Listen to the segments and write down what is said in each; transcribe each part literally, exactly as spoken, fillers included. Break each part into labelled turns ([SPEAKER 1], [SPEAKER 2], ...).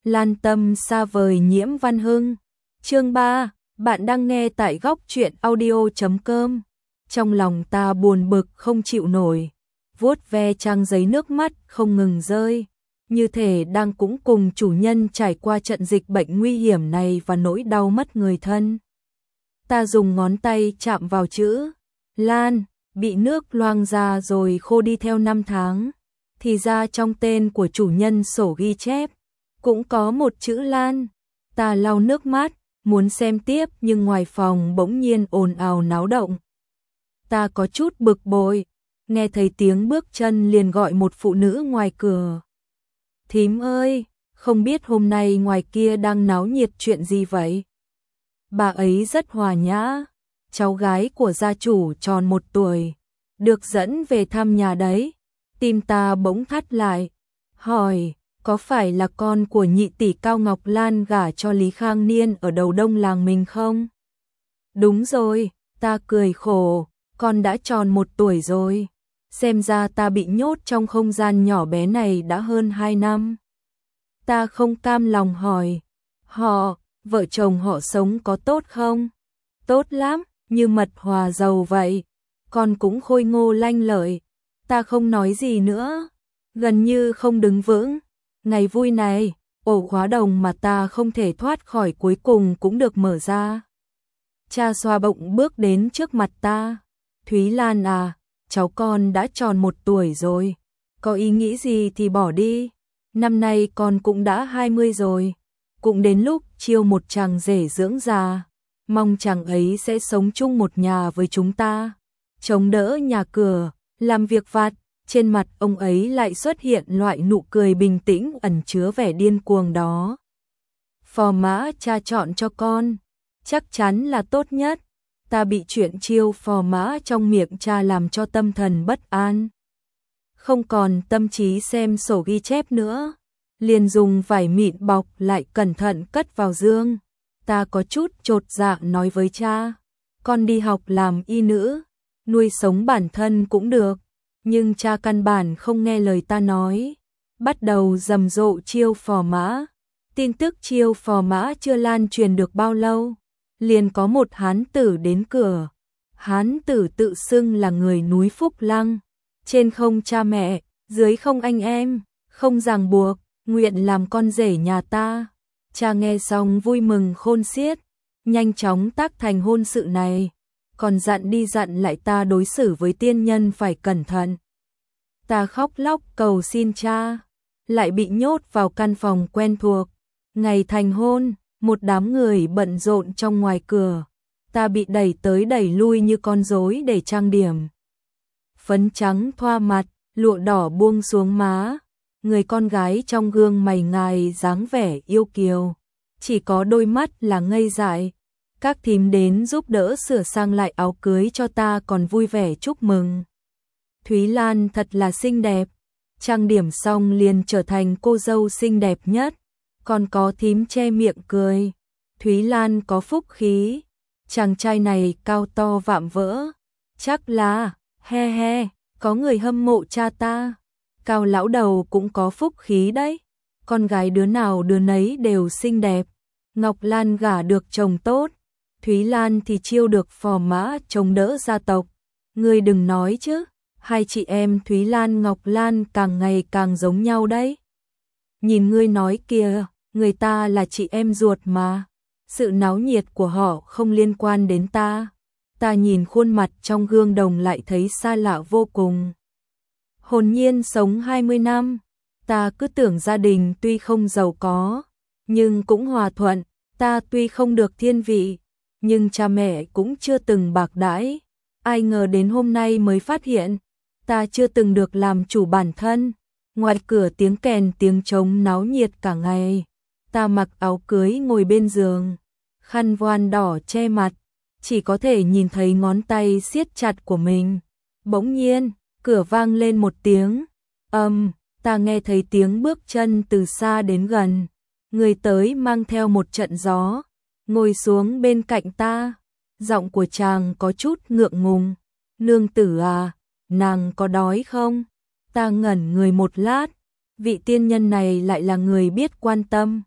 [SPEAKER 1] Lan tâm xa vời Nhiễm Văn Hưng. Chương ba, bạn đang nghe tại góc truyện audio chấm com. Trong lòng ta buồn bực không chịu nổi, vuốt ve trang giấy nước mắt không ngừng rơi, như thể đang cũng cùng chủ nhân trải qua trận dịch bệnh nguy hiểm này và nỗi đau mất người thân. Ta dùng ngón tay chạm vào chữ Lan, bị nước loang ra rồi khô đi theo năm tháng. Thì ra trong tên của chủ nhân sổ ghi chép cũng có một chữ Lan. Ta lau nước mắt, muốn xem tiếp nhưng ngoài phòng bỗng nhiên ồn ào náo động. Ta có chút bực bội, nghe thấy tiếng bước chân liền gọi một phụ nữ ngoài cửa. Thím ơi, không biết hôm nay ngoài kia đang náo nhiệt chuyện gì vậy? Bà ấy rất hòa nhã, cháu gái của gia chủ tròn một tuổi, được dẫn về thăm nhà đấy. Tim ta bỗng thắt lại, hỏi, có phải là con của nhị tỷ Cao Ngọc Lan gả cho Lý Khang Niên ở đầu đông làng mình không? Đúng rồi, ta cười khổ, con đã tròn một tuổi rồi. Xem ra ta bị nhốt trong không gian nhỏ bé này đã hơn hai năm. Ta không cam lòng hỏi, họ, vợ chồng họ sống có tốt không? Tốt lắm, như mật hòa dầu vậy. Con cũng khôi ngô lanh lợi. Ta không nói gì nữa, gần như không đứng vững. Ngày vui này, ổ khóa đồng mà ta không thể thoát khỏi cuối cùng cũng được mở ra. Cha xoa bụng bước đến trước mặt ta. Thúy Lan à, cháu con đã tròn một tuổi rồi. Có ý nghĩ gì thì bỏ đi. Năm nay con cũng đã hai mươi rồi. Cũng đến lúc chiêu một chàng rể dưỡng già. Mong chàng ấy sẽ sống chung một nhà với chúng ta. Chống đỡ nhà cửa, làm việc vặt. Trên mặt ông ấy lại xuất hiện loại nụ cười bình tĩnh ẩn chứa vẻ điên cuồng đó. Phò mã cha chọn cho con, chắc chắn là tốt nhất. Ta bị chuyện chiêu phò mã trong miệng cha làm cho tâm thần bất an. Không còn tâm trí xem sổ ghi chép nữa, liền dùng vải mịn bọc lại cẩn thận cất vào dương. Ta có chút chột dạ nói với cha, con đi học làm y nữ, nuôi sống bản thân cũng được. Nhưng cha căn bản không nghe lời ta nói, bắt đầu rầm rộ chiêu phò mã. Tin tức chiêu phò mã chưa lan truyền được bao lâu, liền có một hán tử đến cửa. Hán tử tự xưng là người núi Phúc Lăng, trên không cha mẹ, dưới không anh em, không ràng buộc, nguyện làm con rể nhà ta. Cha nghe xong vui mừng khôn xiết, nhanh chóng tác thành hôn sự này. Còn dặn đi dặn lại ta đối xử với tiên nhân phải cẩn thận. Ta khóc lóc cầu xin cha, lại bị nhốt vào căn phòng quen thuộc. Ngày thành hôn, một đám người bận rộn trong ngoài cửa. Ta bị đẩy tới đẩy lui như con rối để trang điểm. Phấn trắng thoa mặt, lụa đỏ buông xuống má. Người con gái trong gương mày ngài dáng vẻ yêu kiều, chỉ có đôi mắt là ngây dại. Các thím đến giúp đỡ sửa sang lại áo cưới cho ta còn vui vẻ chúc mừng. Thúy Lan thật là xinh đẹp, trang điểm xong liền trở thành cô dâu xinh đẹp nhất. Còn có thím che miệng cười, Thúy Lan có phúc khí, chàng trai này cao to vạm vỡ, chắc là, he he, có người hâm mộ cha ta. Cao lão đầu cũng có phúc khí đấy, con gái đứa nào đứa nấy đều xinh đẹp. Ngọc Lan gả được chồng tốt, Thúy Lan thì chiêu được phò mã chống đỡ gia tộc. Ngươi đừng nói chứ, hai chị em Thúy Lan Ngọc Lan càng ngày càng giống nhau đấy. Nhìn ngươi nói kìa, người ta là chị em ruột mà. Sự náo nhiệt của họ không liên quan đến ta. Ta nhìn khuôn mặt trong gương đồng lại thấy xa lạ vô cùng. Hồn nhiên sống hai mươi năm, ta cứ tưởng gia đình tuy không giàu có, nhưng cũng hòa thuận. Ta tuy không được thiên vị, nhưng cha mẹ cũng chưa từng bạc đãi. Ai ngờ đến hôm nay mới phát hiện, ta chưa từng được làm chủ bản thân. Ngoài cửa tiếng kèn tiếng trống náo nhiệt cả ngày. Ta mặc áo cưới ngồi bên giường, khăn voan đỏ che mặt, chỉ có thể nhìn thấy ngón tay siết chặt của mình. Bỗng nhiên, cửa vang lên một tiếng, âm, um, ta nghe thấy tiếng bước chân từ xa đến gần. Người tới mang theo một trận gió, ngồi xuống bên cạnh ta. Giọng của chàng có chút ngượng ngùng. Nương tử à, nàng có đói không? Ta ngẩn người một lát, vị tiên nhân này lại là người biết quan tâm,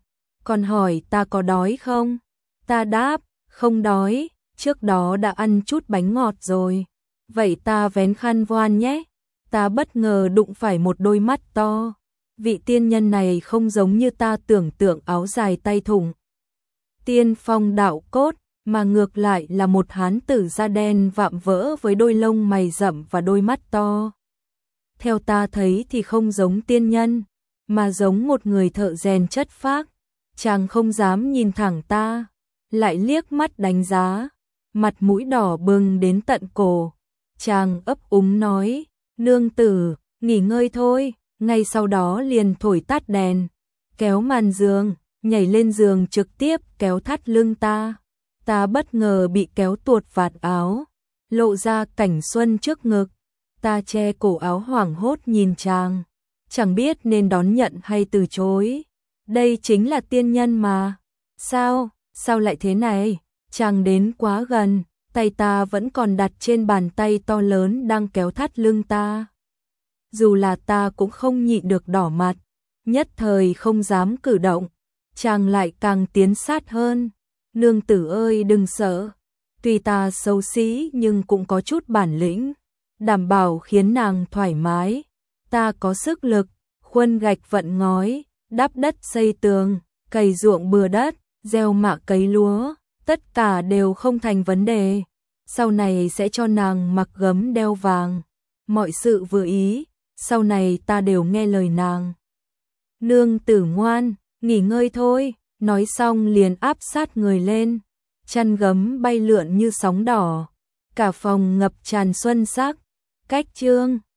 [SPEAKER 1] còn hỏi ta có đói không? Ta đáp, không đói, trước đó đã ăn chút bánh ngọt rồi. Vậy ta vén khăn voan nhé. Ta bất ngờ đụng phải một đôi mắt to. Vị tiên nhân này không giống như ta tưởng tượng áo dài tay thủng, tiên phong đạo cốt, mà ngược lại là một hán tử da đen vạm vỡ với đôi lông mày rậm và đôi mắt to. Theo ta thấy thì không giống tiên nhân, mà giống một người thợ rèn chất phác. Chàng không dám nhìn thẳng ta, lại liếc mắt đánh giá, mặt mũi đỏ bừng đến tận cổ. Chàng ấp úng nói, nương tử, nghỉ ngơi thôi, ngay sau đó liền thổi tắt đèn, kéo màn giường, nhảy lên giường trực tiếp kéo thắt lưng ta. Ta bất ngờ bị kéo tuột vạt áo, lộ ra cảnh xuân trước ngực. Ta che cổ áo hoảng hốt nhìn chàng, chẳng biết nên đón nhận hay từ chối. Đây chính là tiên nhân mà. Sao, sao lại thế này? Chàng đến quá gần, tay ta vẫn còn đặt trên bàn tay to lớn đang kéo thắt lưng ta. Dù là ta cũng không nhịn được đỏ mặt, nhất thời không dám cử động. Chàng lại càng tiến sát hơn. Nương tử ơi đừng sợ, tuy ta xấu xí nhưng cũng có chút bản lĩnh, đảm bảo khiến nàng thoải mái. Ta có sức lực, khuân gạch vận ngói, đắp đất xây tường, cày ruộng bừa đất, gieo mạ cấy lúa, tất cả đều không thành vấn đề. Sau này sẽ cho nàng mặc gấm đeo vàng, mọi sự vừa ý, sau này ta đều nghe lời nàng. Nương tử ngoan, nghỉ ngơi thôi. Nói xong liền áp sát người lên, chăn gấm bay lượn như sóng đỏ, cả phòng ngập tràn xuân sắc. Cách chương